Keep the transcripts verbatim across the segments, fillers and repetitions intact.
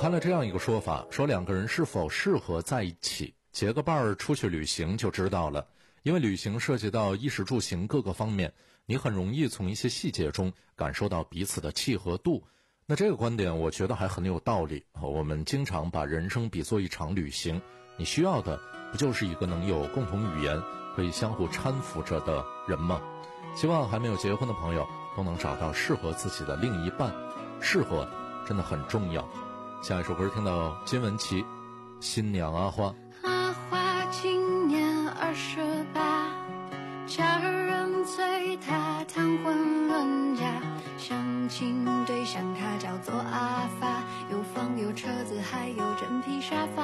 看了这样一个说法，说两个人是否适合在一起，结个伴儿出去旅行就知道了。因为旅行涉及到衣食住行各个方面，你很容易从一些细节中感受到彼此的契合度。那这个观点我觉得还很有道理。我们经常把人生比作一场旅行，你需要的不就是一个能有共同语言，可以相互搀扶着的人吗？希望还没有结婚的朋友都能找到适合自己的另一半，适合真的很重要。下一首歌听到金玟岐《新娘阿花》。 阿花今年二十八，家人催她谈婚论嫁，相亲对象她叫做阿发，有房有车子还有真皮沙发。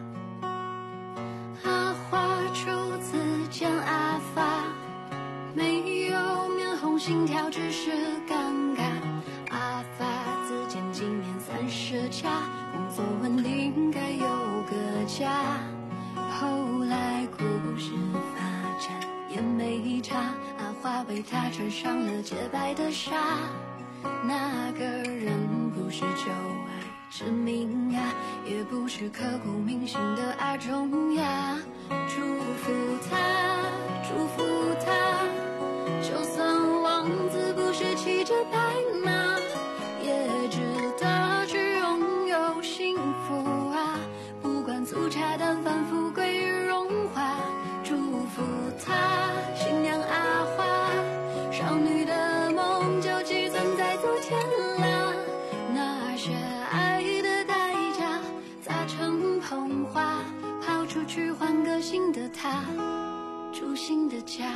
阿花初次见阿发，没有面红心跳，只是尴尬。阿发自荐今年三十加，工作稳定，该有个家。后来故事发展也没差，阿花为他穿上了洁白的纱。那个人不是旧爱之名呀，也不是刻骨铭心的阿中呀。祝福他，祝福他，就算王子不是骑着白马，也值得去拥有幸福啊。不管粗茶淡饭，富贵荣华，祝福他，新娘阿花，少女的梦就寄存在昨天啦。那些爱的代价砸成捧花，抛出去换个新的他，住新的家。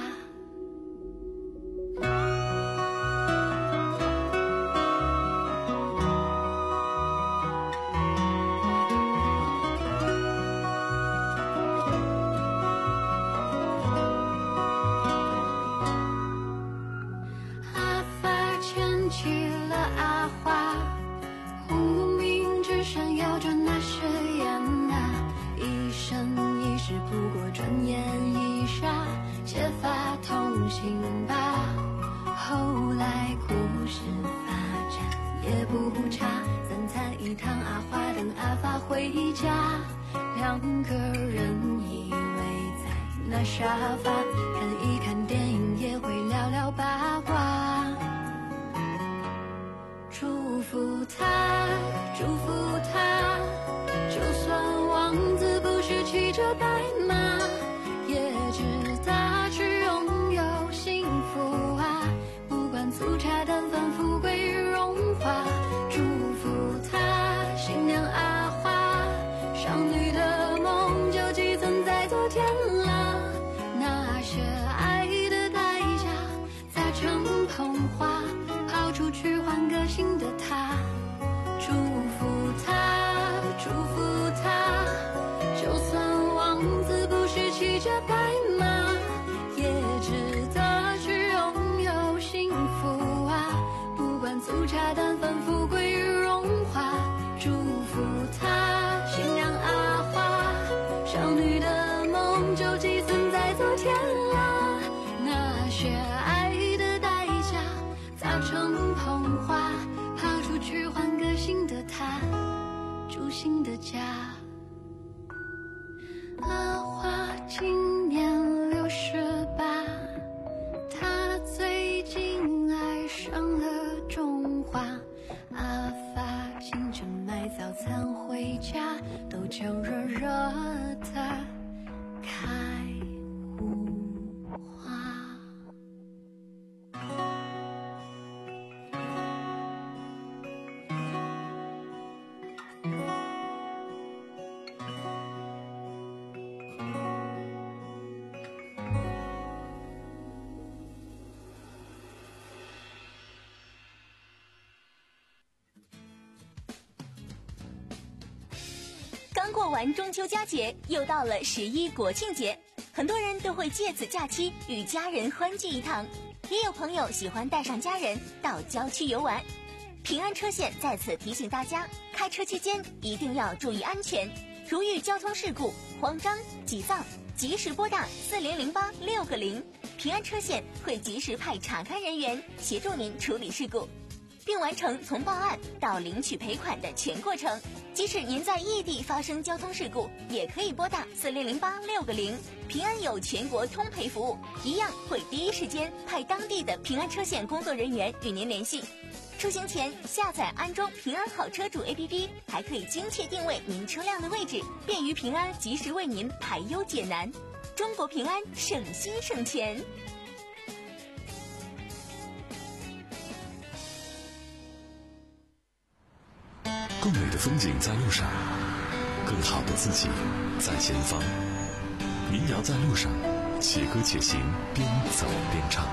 阿发牵起了阿花，无名指闪耀着那誓言啊，一生一世不过转眼一刹，结发同行吧。后来故事发展也不差，三餐一汤，阿花等阿发回家。两个人依偎在那沙发，看一看电影，也会聊聊八卦。祝福他，祝福他，就算王子不是骑着白马，也值得去拥有幸福啊。不管粗茶淡饭，富贵荣华，祝福他，新娘阿花，少女的梦就寄存在昨天啦。那些爱的代价砸成捧花，抛出去换个新的他。祝福他，祝福他，就算王子不是骑着白马，也值得去拥有幸福啊。不管粗茶淡饭，富贵荣华，祝福他，新娘阿花，少女的梦就寄存在昨天啦。那些爱的代价砸成捧花，抛出去换个新的他，住新的家。阿花今年六十八，她最近爱上了种花。阿发清晨买早餐回家，豆浆热热的开无花。 刚过完中秋佳节，又到了十一国庆节，很多人都会借此假期与家人欢聚一堂，也有朋友喜欢带上家人到郊区游玩。平安车险在此提醒大家，开车期间一定要注意安全，如遇交通事故、慌张、急躁，及时拨打四零零八六个零，平安车险会及时派查看人员协助您处理事故。 并完成从报案到领取赔款的全过程。即使您在异地发生交通事故，也可以拨打四零零八六个零，平安有全国通赔服务，一样会第一时间派当地的平安车险工作人员与您联系。出行前下载安装平安好车主 A P P， 还可以精确定位您车辆的位置，便于平安及时为您排忧解难。中国平安，省心省钱。 更美的风景在路上，更好的自己在前方。民谣在路上，且歌且行，边走边唱。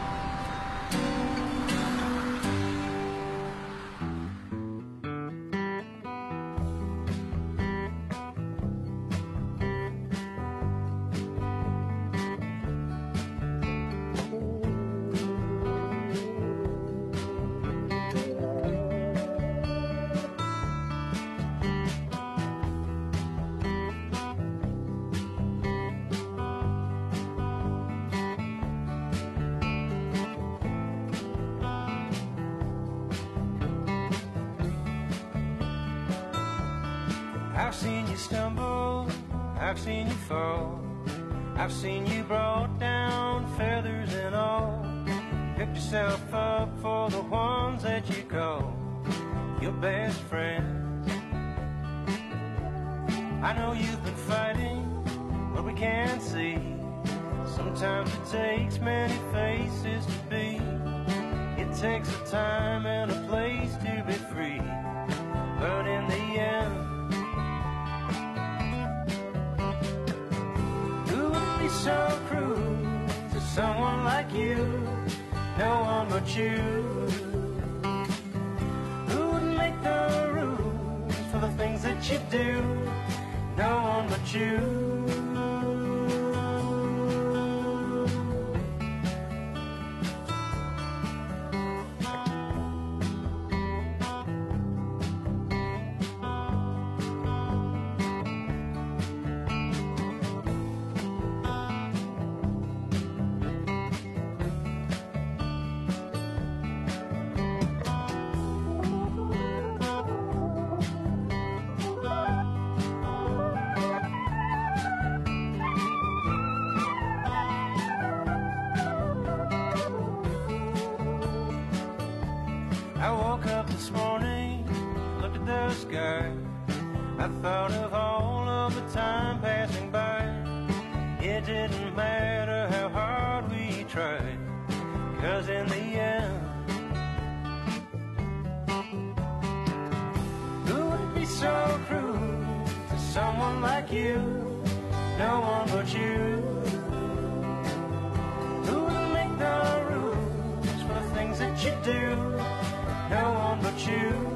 I've seen you stumble, I've seen you fall, I've seen you brought down, feathers and all. Pick yourself up for the ones that you call your best friends. I know you've been fighting what we can't see. Sometimes it takes many faces to be. It takes a time and a place to be free. But in the end, so cruel to someone like you, no one but you. Who would make the rules for the things that you do? No one but you. I woke up this morning, looked at the sky. I thought of all of the time passing by. It didn't matter how hard we tried, 'cause in the end, who would be so cruel to someone like you? No one but you. Who would make the rules for the things that you do? No one but you.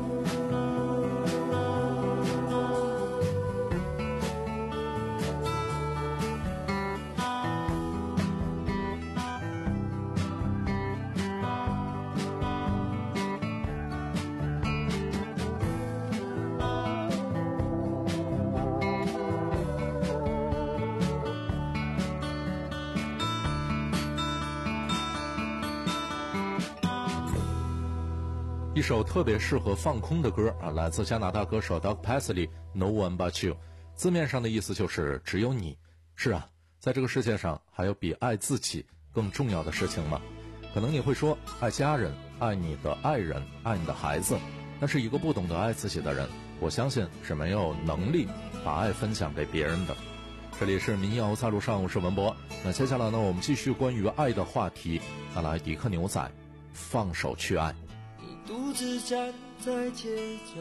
一首特别适合放空的歌啊，来自加拿大歌手 Doug Paisley No One But You， 字面上的意思就是只有你。是啊，在这个世界上还有比爱自己更重要的事情吗？可能你会说爱家人，爱你的爱人，爱你的孩子，但是一个不懂得爱自己的人，我相信是没有能力把爱分享给别人的。这里是民谣在路上，我是文博。那接下来呢，我们继续关于爱的话题。那来迪克牛仔，放手去爱。 独自站在街角，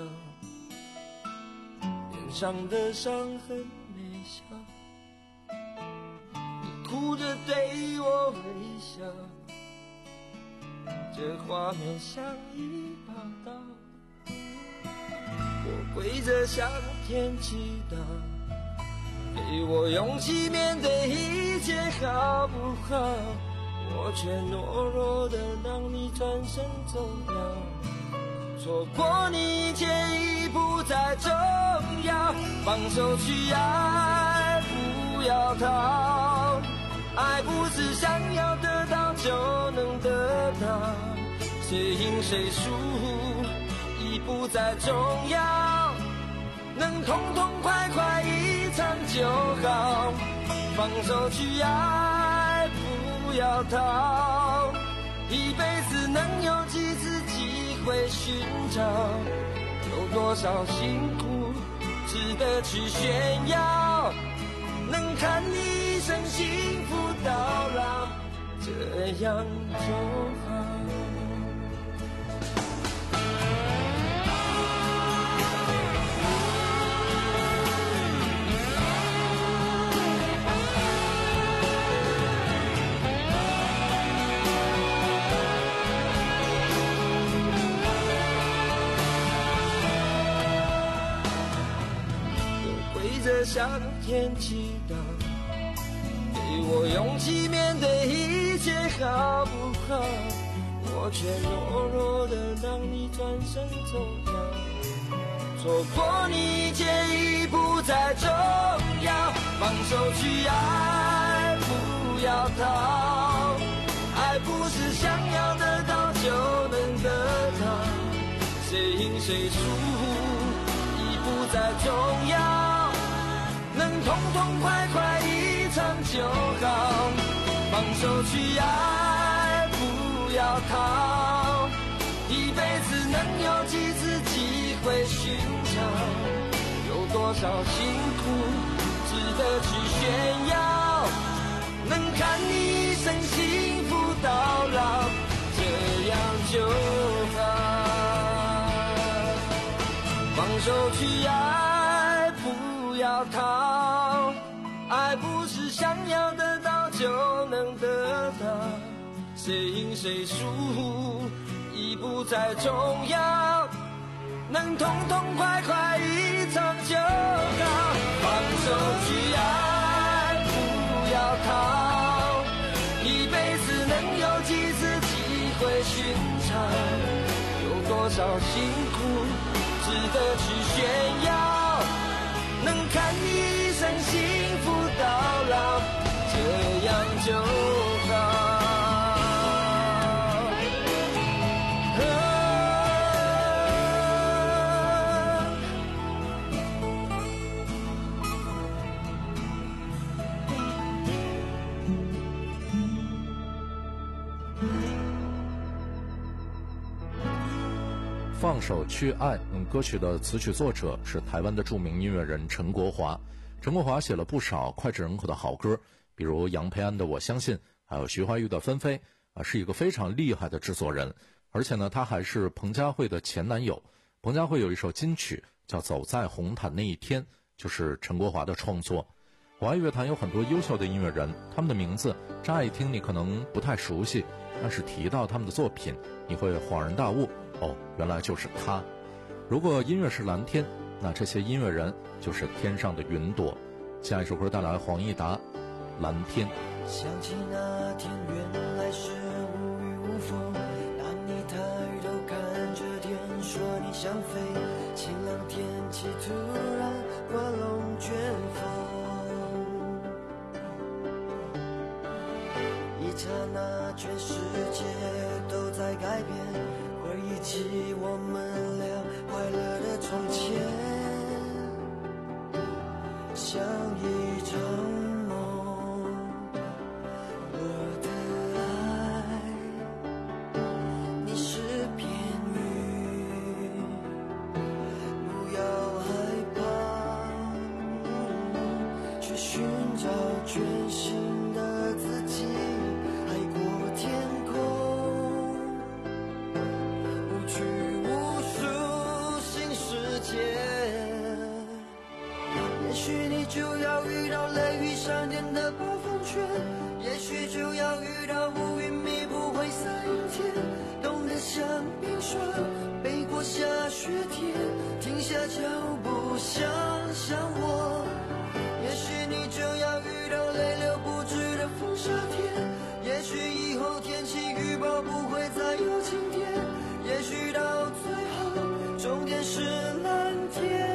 脸上的伤痕没消，你哭着对我微笑，这画面像一把刀，我跪着向天祈祷，给我勇气面对一切好不好，我却懦弱的让你转身走了，错过你一切已不再重要，放手去爱，不要逃，爱不是想要得到就能得到， 谁赢谁输已不再重要，能痛痛快快一场就好，放手去爱，不要逃，一辈子能有几次机会寻找，有多少辛苦值得去炫耀，能看你一生幸福到老，这样就好。向天祈祷，给我勇气面对一切，好不好？我却懦弱的让你转身走掉，错过你一切已不再重要，放手去爱，不要逃，爱不是想要得到就能得到，谁赢谁输已不再重要，能痛痛快快一场就好，放手去爱，不要逃，一辈子能有几次机会寻找，有多少辛苦值得去炫耀，能看你一生幸福到老，这样就好，放手去爱，不要逃，爱不是想要得到就能得到，谁赢谁输已不再重要，能痛痛快快一场就好，放手去爱，不要逃，一辈子能有几次机会寻找，有多少辛苦值得去炫耀，能看你一生幸福到老，这样就好。 放手去爱，嗯，歌曲的词曲作者是台湾的著名音乐人陈国华。陈国华写了不少脍炙人口的好歌，比如杨培安的《我相信》，还有徐怀钰的《纷飞》，啊，是一个非常厉害的制作人。而且呢，他还是彭佳慧的前男友。彭佳慧有一首金曲叫《走在红毯那一天》，就是陈国华的创作。华语乐坛有很多优秀的音乐人，他们的名字乍一听你可能不太熟悉，但是提到他们的作品，你会恍然大悟，哦，原来就是他。如果音乐是蓝天，那这些音乐人就是天上的云朵。下一首歌带来黄义达《蓝天》。 想起那天原来是无雨无风，当你抬头看着天说你想飞，晴朗天气突然刮龙卷风，一刹那全世界都在改变，回忆起我们俩快乐的从前，像一场梦，我的爱你是片云，不要害怕，去寻找全新的自己，海阔天空，无拘无束新世界。也许你就要遇到雷雨闪电的暴风圈，也许就要遇到乌云密布灰色阴天，冻得像冰霜，背过下雪天，停下脚步想想我。也许你就要遇到泪流不止的风沙天，也许以后天气预报不会再有晴天，也许到最后终点是蓝天。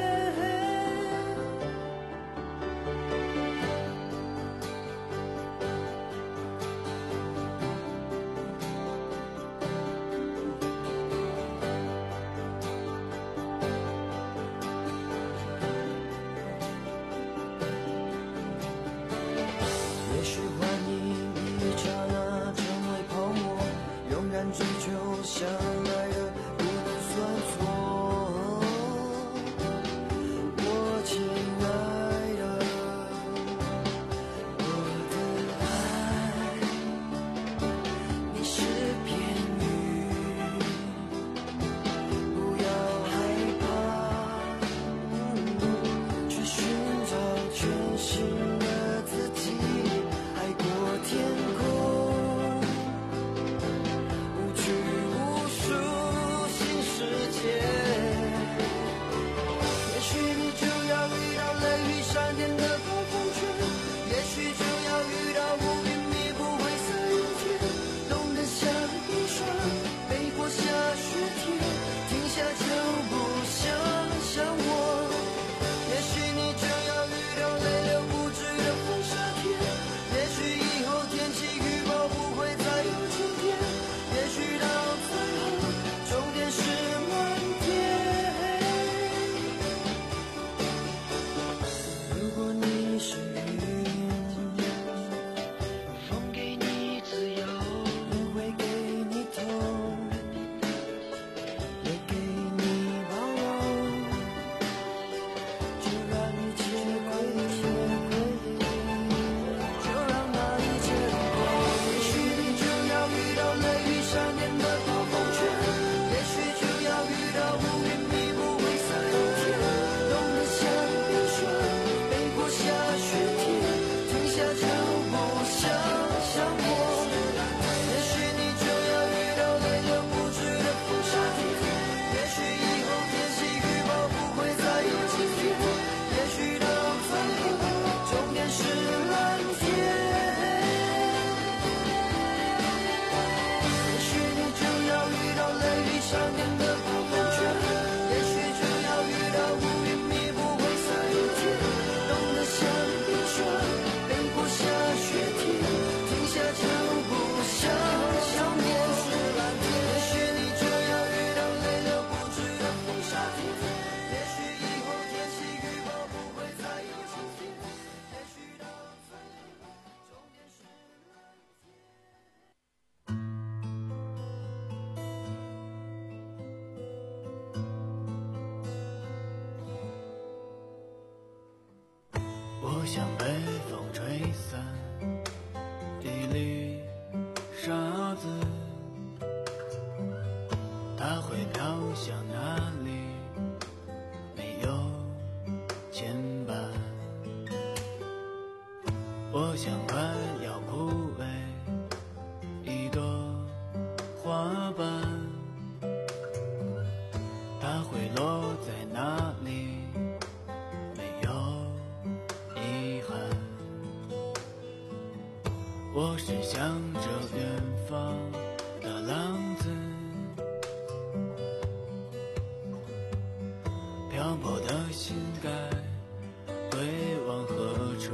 我想被风吹散一粒沙子，它会飘向哪里？没有牵绊。我想快要枯萎一朵花瓣，它会落在哪里？没有遗憾。我是向着远方的浪子，漂泊的心该归往何处？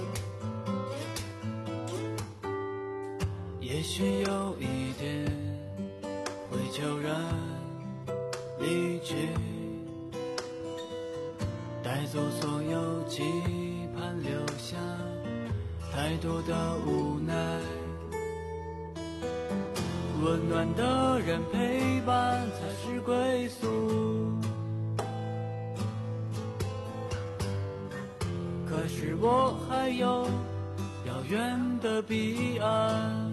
也许有一天会悄然离去，带走所有期盼，留下太多的无奈。温暖的人陪伴才是归宿，可是我还有遥远的彼岸，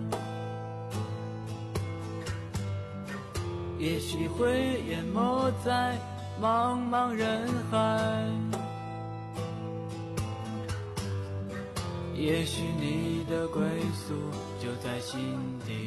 也许会淹没在茫茫人海，也许你的归宿就在心底。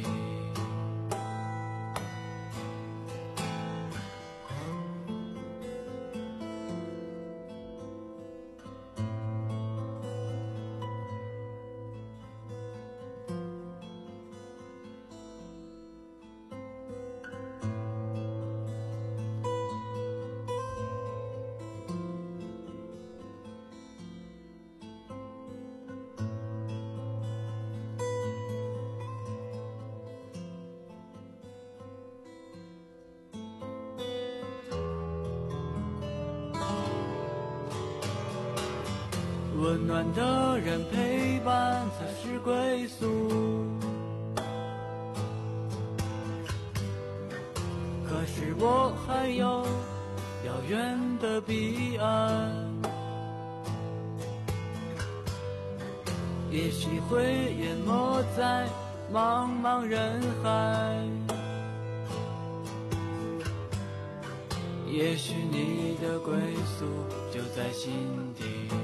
温暖的人陪伴才是归宿，可是我还有遥远的彼岸，也许会淹没在茫茫人海，也许你的归宿就在心底。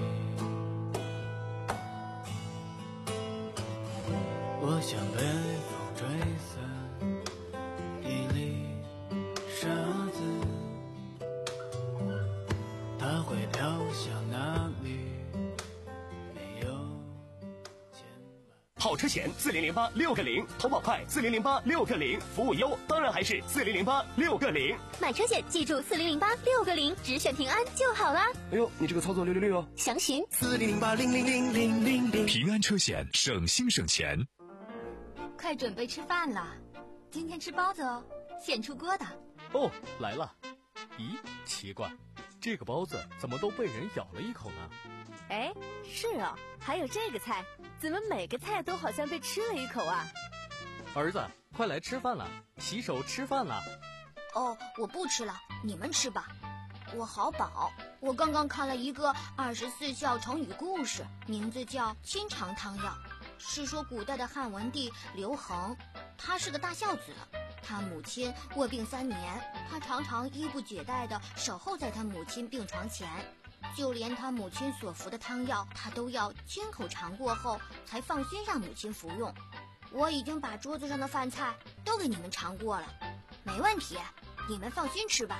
我想被风吹散一粒沙子，它会飘向哪里？没有牵绊。 跑车险四零零八六个零，投保快四零零八六个零，服务优当然还是四零零八六个零。 买车险记住四零零八六个零，只选平安就好啦。 哎呦，你这个操作六六六哦！ 详询四零零八零零零零零零。平安车险，省心省钱。 快准备吃饭了，今天吃包子哦，现出锅的。 哦，来了。咦，奇怪，这个包子怎么都被人咬了一口呢？ 哎，是哦，还有这个菜，怎么每个菜都好像被吃了一口啊？ 儿子，快来吃饭了，洗手吃饭了。 哦，我不吃了，你们吃吧。我好饱，我刚刚看了一个二十四孝成语故事，名字叫《清肠汤药》。是说古代的汉文帝刘恒，他是个大孝子，他母亲卧病三年，他常常衣不解带地守候在他母亲病床前，就连他母亲所服的汤药，他都要亲口尝过后才放心让母亲服用。我已经把桌子上的饭菜都给你们尝过了，没问题，你们放心吃吧。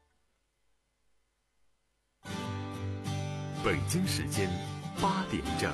北京时间八点整。